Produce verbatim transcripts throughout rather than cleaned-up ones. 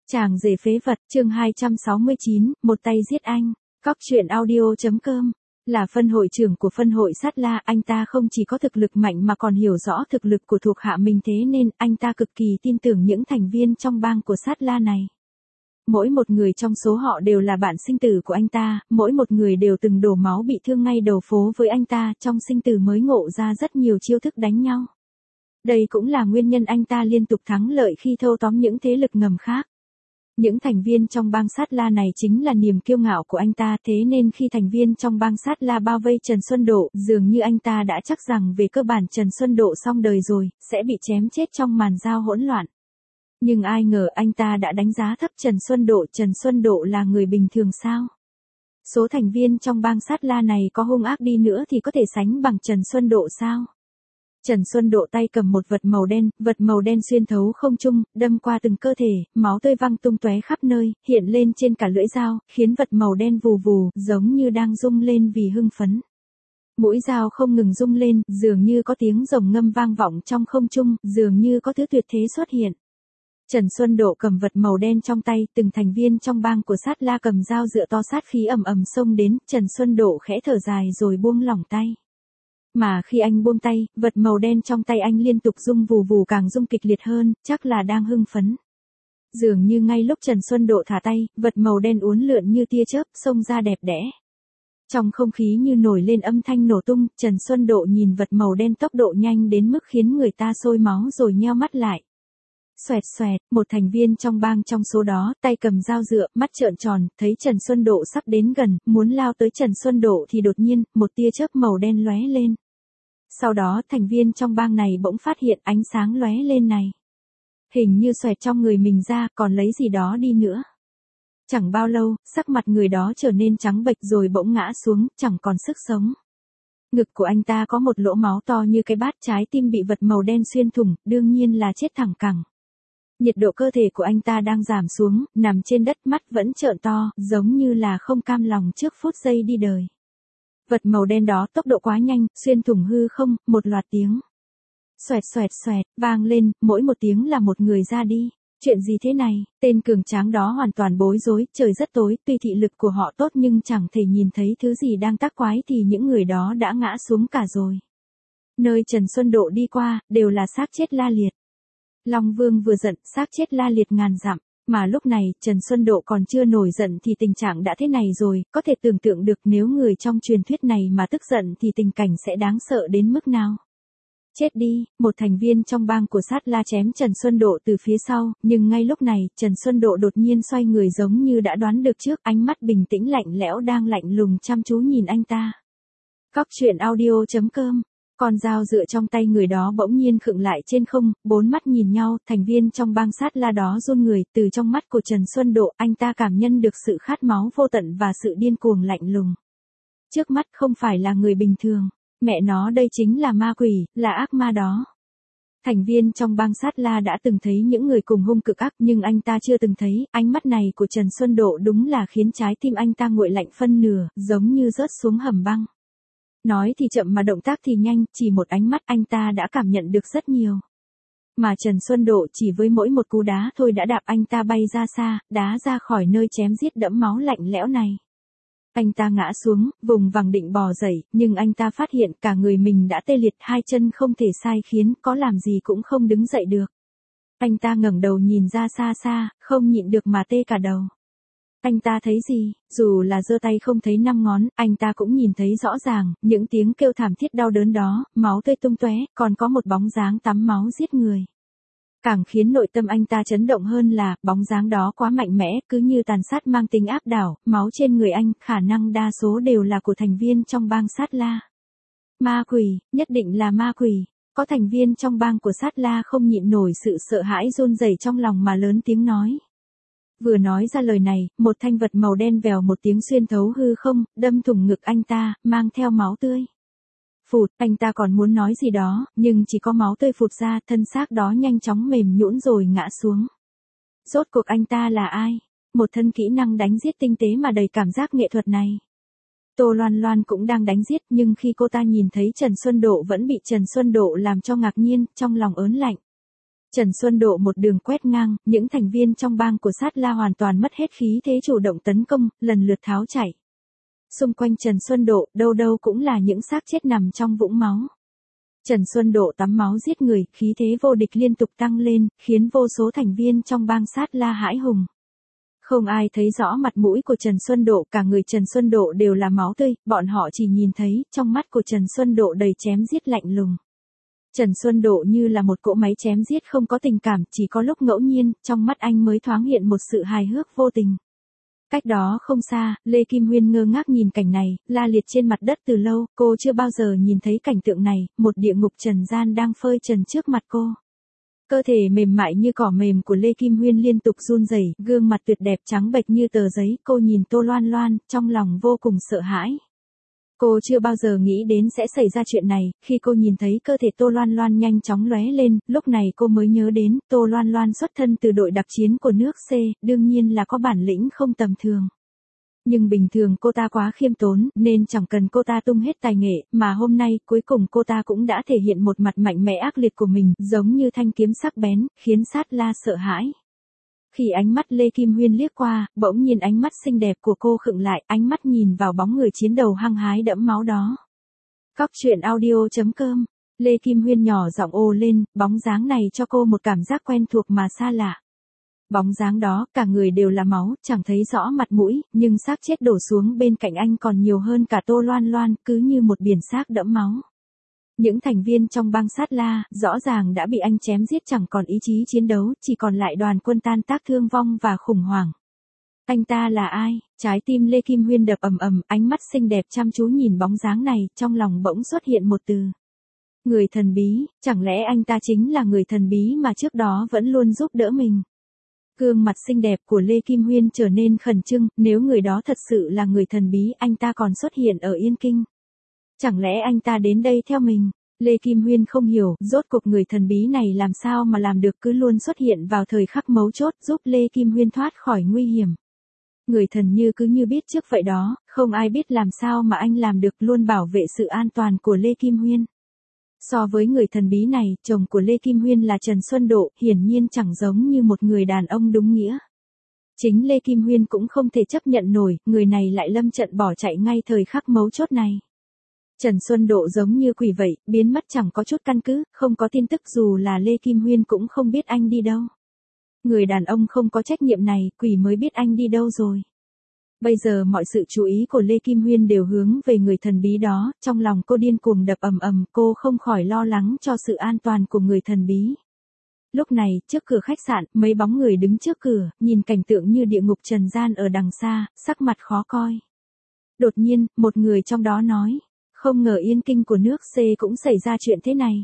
Chàng rể phế vật, chương hai trăm sáu mươi chín, một tay giết anh. Cóc truyện audio chấm com. Là phân hội trưởng của phân hội Sát La, anh ta không chỉ có thực lực mạnh mà còn hiểu rõ thực lực của thuộc hạ mình, thế nên anh ta cực kỳ tin tưởng những thành viên trong bang của Sát La này. Mỗi một người trong số họ đều là bạn sinh tử của anh ta, mỗi một người đều từng đổ máu bị thương ngay đầu phố với anh ta, trong sinh tử mới ngộ ra rất nhiều chiêu thức đánh nhau. Đây cũng là nguyên nhân anh ta liên tục thắng lợi khi thâu tóm những thế lực ngầm khác. Những thành viên trong bang Sát La này chính là niềm kiêu ngạo của anh ta, thế nên khi thành viên trong bang Sát La bao vây Trần Xuân Độ, dường như anh ta đã chắc rằng về cơ bản Trần Xuân Độ xong đời rồi, sẽ bị chém chết trong màn giao hỗn loạn. Nhưng ai ngờ anh ta đã đánh giá thấp Trần Xuân Độ, Trần Xuân Độ là người bình thường sao? Số thành viên trong bang Sát La này có hung ác đi nữa thì có thể sánh bằng Trần Xuân Độ sao? Trần Xuân Độ tay cầm một vật màu đen, vật màu đen xuyên thấu không trung, đâm qua từng cơ thể, máu tươi văng tung tóe khắp nơi, hiện lên trên cả lưỡi dao, khiến vật màu đen vù vù, giống như đang rung lên vì hưng phấn. Mũi dao không ngừng rung lên, dường như có tiếng rồng ngâm vang vọng trong không trung, dường như có thứ tuyệt thế xuất hiện. Trần Xuân Độ cầm vật màu đen trong tay, từng thành viên trong bang của Sát La cầm dao dựa to sát khí ầm ầm xông đến, Trần Xuân Độ khẽ thở dài rồi buông lỏng tay. Mà khi anh buông tay, vật màu đen trong tay anh liên tục rung vù vù, càng rung kịch liệt hơn, chắc là đang hưng phấn. Dường như ngay lúc Trần Xuân Độ thả tay, vật màu đen uốn lượn như tia chớp, xông ra đẹp đẽ. Trong không khí như nổi lên âm thanh nổ tung, Trần Xuân Độ nhìn vật màu đen tốc độ nhanh đến mức khiến người ta sôi máu rồi nheo mắt lại. Xoẹt xoẹt, một thành viên trong bang trong số đó, tay cầm dao dựa, mắt trợn tròn, thấy Trần Xuân Độ sắp đến gần, muốn lao tới Trần Xuân Độ thì đột nhiên, một tia chớp màu đen lóe lên. Sau đó, thành viên trong bang này bỗng phát hiện ánh sáng lóe lên này. Hình như xoẹt trong người mình ra, còn lấy gì đó đi nữa. Chẳng bao lâu, sắc mặt người đó trở nên trắng bệch rồi bỗng ngã xuống, chẳng còn sức sống. Ngực của anh ta có một lỗ máu to như cái bát, trái tim bị vật màu đen xuyên thủng, đương nhiên là chết thẳng cẳng. Nhiệt độ cơ thể của anh ta đang giảm xuống, nằm trên đất, mắt vẫn trợn to, giống như là không cam lòng trước phút giây đi đời. Vật màu đen đó tốc độ quá nhanh, xuyên thủng hư không, một loạt tiếng. Xoẹt xoẹt xoẹt, vang lên, mỗi một tiếng là một người ra đi. Chuyện gì thế này? Tên cường tráng đó hoàn toàn bối rối, trời rất tối, tuy thị lực của họ tốt nhưng chẳng thể nhìn thấy thứ gì đang tác quái thì những người đó đã ngã xuống cả rồi. Nơi Trần Xuân Độ đi qua, đều là xác chết la liệt. Long Vương vừa giận, xác chết la liệt ngàn dặm, mà lúc này, Trần Xuân Độ còn chưa nổi giận thì tình trạng đã thế này rồi, có thể tưởng tượng được nếu người trong truyền thuyết này mà tức giận thì tình cảnh sẽ đáng sợ đến mức nào. Chết đi, một thành viên trong bang của Sát La chém Trần Xuân Độ từ phía sau, nhưng ngay lúc này, Trần Xuân Độ đột nhiên xoay người giống như đã đoán được trước, ánh mắt bình tĩnh lạnh lẽo đang lạnh lùng chăm chú nhìn anh ta. Cóc truyện audio chấm com. Con dao dựa trong tay người đó bỗng nhiên khựng lại trên không, bốn mắt nhìn nhau, thành viên trong bang Sát La đó run người, từ trong mắt của Trần Xuân Độ, anh ta cảm nhận được sự khát máu vô tận và sự điên cuồng lạnh lùng. Trước mắt không phải là người bình thường, mẹ nó đây chính là ma quỷ, là ác ma đó. Thành viên trong bang Sát La đã từng thấy những người cùng hung cực ác nhưng anh ta chưa từng thấy, ánh mắt này của Trần Xuân Độ đúng là khiến trái tim anh ta nguội lạnh phân nửa, giống như rớt xuống hầm băng. Nói thì chậm mà động tác thì nhanh, chỉ một ánh mắt anh ta đã cảm nhận được rất nhiều. Mà Trần Xuân Độ chỉ với mỗi một cú đá thôi đã đạp anh ta bay ra xa, đá ra khỏi nơi chém giết đẫm máu lạnh lẽo này. Anh ta ngã xuống, vùng vằng định bò dậy, nhưng anh ta phát hiện cả người mình đã tê liệt, hai chân không thể sai khiến, có làm gì cũng không đứng dậy được. Anh ta ngẩng đầu nhìn ra xa xa, không nhịn được mà tê cả đầu. Anh ta thấy gì? Dù là giơ tay không thấy năm ngón, anh ta cũng nhìn thấy rõ ràng, những tiếng kêu thảm thiết đau đớn đó, máu tươi tung tóe, còn có một bóng dáng tắm máu giết người. Càng khiến nội tâm anh ta chấn động hơn là, bóng dáng đó quá mạnh mẽ, cứ như tàn sát mang tính áp đảo, máu trên người anh, khả năng đa số đều là của thành viên trong bang Sát La. Ma quỷ, nhất định là ma quỷ. Có thành viên trong bang của Sát La không nhịn nổi sự sợ hãi run rẩy trong lòng mà lớn tiếng nói. Vừa nói ra lời này, một thanh vật màu đen vèo một tiếng xuyên thấu hư không, đâm thủng ngực anh ta, mang theo máu tươi. Phụt, anh ta còn muốn nói gì đó, nhưng chỉ có máu tươi phụt ra, thân xác đó nhanh chóng mềm nhũn rồi ngã xuống. Rốt cuộc anh ta là ai? Một thân kỹ năng đánh giết tinh tế mà đầy cảm giác nghệ thuật này. Tô Loan Loan cũng đang đánh giết nhưng khi cô ta nhìn thấy Trần Xuân Độ vẫn bị Trần Xuân Độ làm cho ngạc nhiên, trong lòng ớn lạnh. Trần Xuân Độ một đường quét ngang, những thành viên trong bang của Sát La hoàn toàn mất hết khí thế chủ động tấn công, lần lượt tháo chạy. Xung quanh Trần Xuân Độ, đâu đâu cũng là những xác chết nằm trong vũng máu. Trần Xuân Độ tắm máu giết người, khí thế vô địch liên tục tăng lên, khiến vô số thành viên trong bang Sát La hãi hùng. Không ai thấy rõ mặt mũi của Trần Xuân Độ, cả người Trần Xuân Độ đều là máu tươi, bọn họ chỉ nhìn thấy, trong mắt của Trần Xuân Độ đầy chém giết lạnh lùng. Trần Xuân Độ như là một cỗ máy chém giết không có tình cảm, chỉ có lúc ngẫu nhiên, trong mắt anh mới thoáng hiện một sự hài hước vô tình. Cách đó không xa, Lê Kim Huyên ngơ ngác nhìn cảnh này, la liệt trên mặt đất từ lâu, cô chưa bao giờ nhìn thấy cảnh tượng này, một địa ngục trần gian đang phơi trần trước mặt cô. Cơ thể mềm mại như cỏ mềm của Lê Kim Huyên liên tục run rẩy, gương mặt tuyệt đẹp trắng bệch như tờ giấy, cô nhìn Tô Loan Loan, trong lòng vô cùng sợ hãi. Cô chưa bao giờ nghĩ đến sẽ xảy ra chuyện này, khi cô nhìn thấy cơ thể Tô Loan Loan nhanh chóng lóe lên, lúc này cô mới nhớ đến, Tô Loan Loan xuất thân từ đội đặc chiến của nước C, đương nhiên là có bản lĩnh không tầm thường. Nhưng bình thường cô ta quá khiêm tốn, nên chẳng cần cô ta tung hết tài nghệ, mà hôm nay, cuối cùng cô ta cũng đã thể hiện một mặt mạnh mẽ ác liệt của mình, giống như thanh kiếm sắc bén, khiến Sát La sợ hãi. Khi ánh mắt Lê Kim Huyên liếc qua, bỗng nhiên ánh mắt xinh đẹp của cô khựng lại, ánh mắt nhìn vào bóng người chiến đầu hăng hái đẫm máu đó. Cóc truyện audio chấm com, Lê Kim Huyên nhỏ giọng ồ lên, bóng dáng này cho cô một cảm giác quen thuộc mà xa lạ. Bóng dáng đó, cả người đều là máu, chẳng thấy rõ mặt mũi, nhưng xác chết đổ xuống bên cạnh anh còn nhiều hơn cả Tô Loan Loan, cứ như một biển xác đẫm máu. Những thành viên trong bang Sát La, rõ ràng đã bị anh chém giết chẳng còn ý chí chiến đấu, chỉ còn lại đoàn quân tan tác thương vong và khủng hoảng. Anh ta là ai? Trái tim Lê Kim Huyên đập ầm ầm, ánh mắt xinh đẹp chăm chú nhìn bóng dáng này, trong lòng bỗng xuất hiện một từ. Người thần bí, chẳng lẽ anh ta chính là người thần bí mà trước đó vẫn luôn giúp đỡ mình? Gương mặt xinh đẹp của Lê Kim Huyên trở nên khẩn trương, nếu người đó thật sự là người thần bí, anh ta còn xuất hiện ở Yên Kinh. Chẳng lẽ anh ta đến đây theo mình? Lê Kim Huyên không hiểu, rốt cuộc người thần bí này làm sao mà làm được cứ luôn xuất hiện vào thời khắc mấu chốt giúp Lê Kim Huyên thoát khỏi nguy hiểm. Người thần như cứ như biết trước vậy đó, không ai biết làm sao mà anh làm được luôn bảo vệ sự an toàn của Lê Kim Huyên. So với người thần bí này, chồng của Lê Kim Huyên là Trần Xuân Độ, hiển nhiên chẳng giống như một người đàn ông đúng nghĩa. Chính Lê Kim Huyên cũng không thể chấp nhận nổi, người này lại lâm trận bỏ chạy ngay thời khắc mấu chốt này. Trần Xuân Độ giống như quỷ vậy, biến mất chẳng có chút căn cứ, không có tin tức dù là Lê Kim Huyên cũng không biết anh đi đâu. Người đàn ông không có trách nhiệm này, quỷ mới biết anh đi đâu rồi. Bây giờ mọi sự chú ý của Lê Kim Huyên đều hướng về người thần bí đó, trong lòng cô điên cuồng đập ầm ầm, cô không khỏi lo lắng cho sự an toàn của người thần bí. Lúc này, trước cửa khách sạn, mấy bóng người đứng trước cửa, nhìn cảnh tượng như địa ngục trần gian ở đằng xa, sắc mặt khó coi. Đột nhiên, một người trong đó nói, không ngờ Yên Kinh của nước C cũng xảy ra chuyện thế này.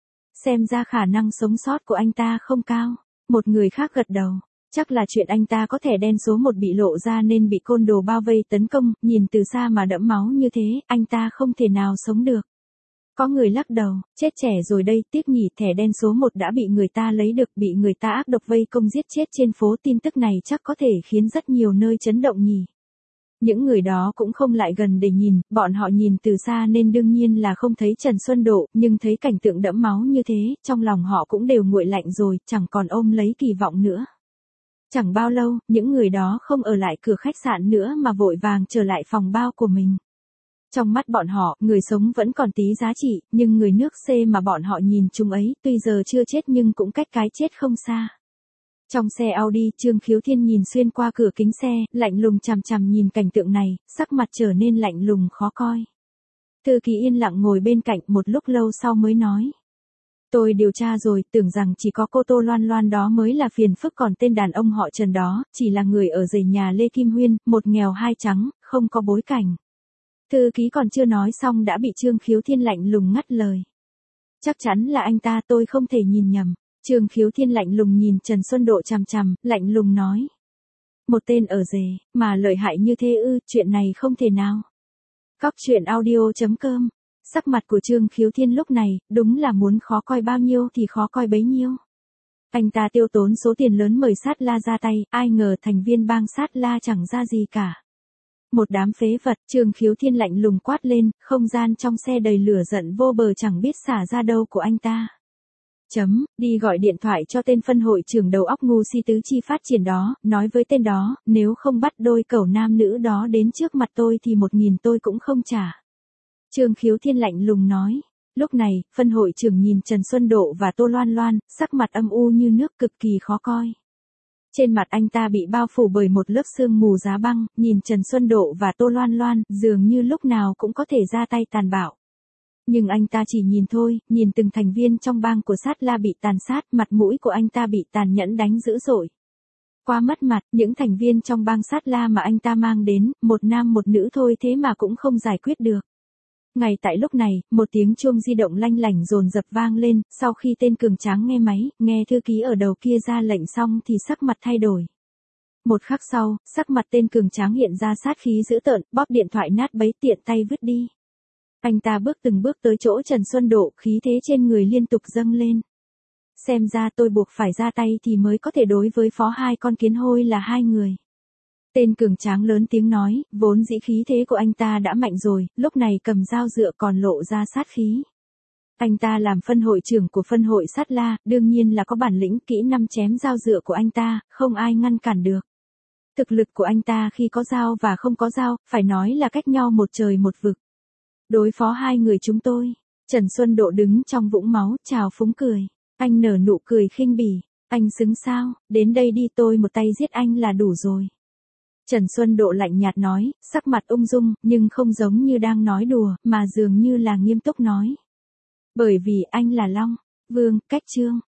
Xem ra khả năng sống sót của anh ta không cao. Một người khác gật đầu. Chắc là chuyện anh ta có thẻ đen số một bị lộ ra nên bị côn đồ bao vây tấn công, nhìn từ xa mà đẫm máu như thế, anh ta không thể nào sống được. Có người lắc đầu, chết trẻ rồi đây, tiếc nhỉ, thẻ đen số một đã bị người ta lấy được, bị người ta ác độc vây công giết chết trên phố, tin tức này chắc có thể khiến rất nhiều nơi chấn động nhỉ. Những người đó cũng không lại gần để nhìn, bọn họ nhìn từ xa nên đương nhiên là không thấy Trần Xuân Độ, nhưng thấy cảnh tượng đẫm máu như thế, trong lòng họ cũng đều nguội lạnh rồi, chẳng còn ôm lấy kỳ vọng nữa. Chẳng bao lâu, những người đó không ở lại cửa khách sạn nữa mà vội vàng trở lại phòng bao của mình. Trong mắt bọn họ, người sống vẫn còn tí giá trị, nhưng người nước C mà bọn họ nhìn chúng ấy, tuy giờ chưa chết nhưng cũng cách cái chết không xa. Trong xe Audi, Trương Khiếu Thiên nhìn xuyên qua cửa kính xe, lạnh lùng chằm chằm nhìn cảnh tượng này, sắc mặt trở nên lạnh lùng khó coi. Thư ký yên lặng ngồi bên cạnh một lúc lâu sau mới nói. Tôi điều tra rồi, tưởng rằng chỉ có cô Tô Loan Loan đó mới là phiền phức, còn tên đàn ông họ Trần đó, chỉ là người ở rể nhà Lê Kim Huyên, một nghèo hai trắng, không có bối cảnh. Thư ký còn chưa nói xong đã bị Trương Khiếu Thiên lạnh lùng ngắt lời. Chắc chắn là anh ta, tôi không thể nhìn nhầm. Trương Khiếu Thiên lạnh lùng nhìn Trần Xuân Độ chằm chằm, lạnh lùng nói. Một tên ở rể, mà lợi hại như thế ư, chuyện này không thể nào. Cóc truyện audio chấm com. Sắc mặt của Trương Khiếu Thiên lúc này, đúng là muốn khó coi bao nhiêu thì khó coi bấy nhiêu. Anh ta tiêu tốn số tiền lớn mời Sát La ra tay, ai ngờ thành viên bang Sát La chẳng ra gì cả. Một đám phế vật, Trương Khiếu Thiên lạnh lùng quát lên, không gian trong xe đầy lửa giận vô bờ chẳng biết xả ra đâu của anh ta. Chấm, đi gọi điện thoại cho tên phân hội trưởng đầu óc ngu si tứ chi phát triển đó, nói với tên đó, nếu không bắt đôi cẩu nam nữ đó đến trước mặt tôi thì một nghìn tôi cũng không trả. Trương Khiếu Thiên lạnh lùng nói. Lúc này, phân hội trưởng nhìn Trần Xuân Độ và Tô Loan Loan, sắc mặt âm u như nước cực kỳ khó coi. Trên mặt anh ta bị bao phủ bởi một lớp sương mù giá băng, nhìn Trần Xuân Độ và Tô Loan Loan, dường như lúc nào cũng có thể ra tay tàn bạo. Nhưng anh ta chỉ nhìn thôi, nhìn từng thành viên trong bang của Sát La bị tàn sát, mặt mũi của anh ta bị tàn nhẫn đánh dữ dội. Quá mất mặt, những thành viên trong bang Sát La mà anh ta mang đến, một nam một nữ thôi thế mà cũng không giải quyết được. Ngay tại lúc này, một tiếng chuông di động lanh lảnh dồn dập vang lên, sau khi tên cường tráng nghe máy, nghe thư ký ở đầu kia ra lệnh xong thì sắc mặt thay đổi. Một khắc sau, sắc mặt tên cường tráng hiện ra sát khí dữ tợn, bóp điện thoại nát bấy tiện tay vứt đi. Anh ta bước từng bước tới chỗ Trần Xuân Độ, khí thế trên người liên tục dâng lên. Xem ra tôi buộc phải ra tay thì mới có thể đối với phó hai con kiến hôi là hai người. Tên cường tráng lớn tiếng nói, vốn dĩ khí thế của anh ta đã mạnh rồi, lúc này cầm dao dựa còn lộ ra sát khí. Anh ta làm phân hội trưởng của phân hội Sát La, đương nhiên là có bản lĩnh kỹ năng chém dao dựa của anh ta, không ai ngăn cản được. Thực lực của anh ta khi có dao và không có dao, phải nói là cách nhau một trời một vực. Đối phó hai người chúng tôi, Trần Xuân Độ đứng trong vũng máu, trào phúng cười. Anh nở nụ cười khinh bỉ, anh xứng sao, đến đây đi tôi một tay giết anh là đủ rồi. Trần Xuân Độ lạnh nhạt nói, sắc mặt ung dung, nhưng không giống như đang nói đùa, mà dường như là nghiêm túc nói. Bởi vì anh là Long, Vương, Cách Trương,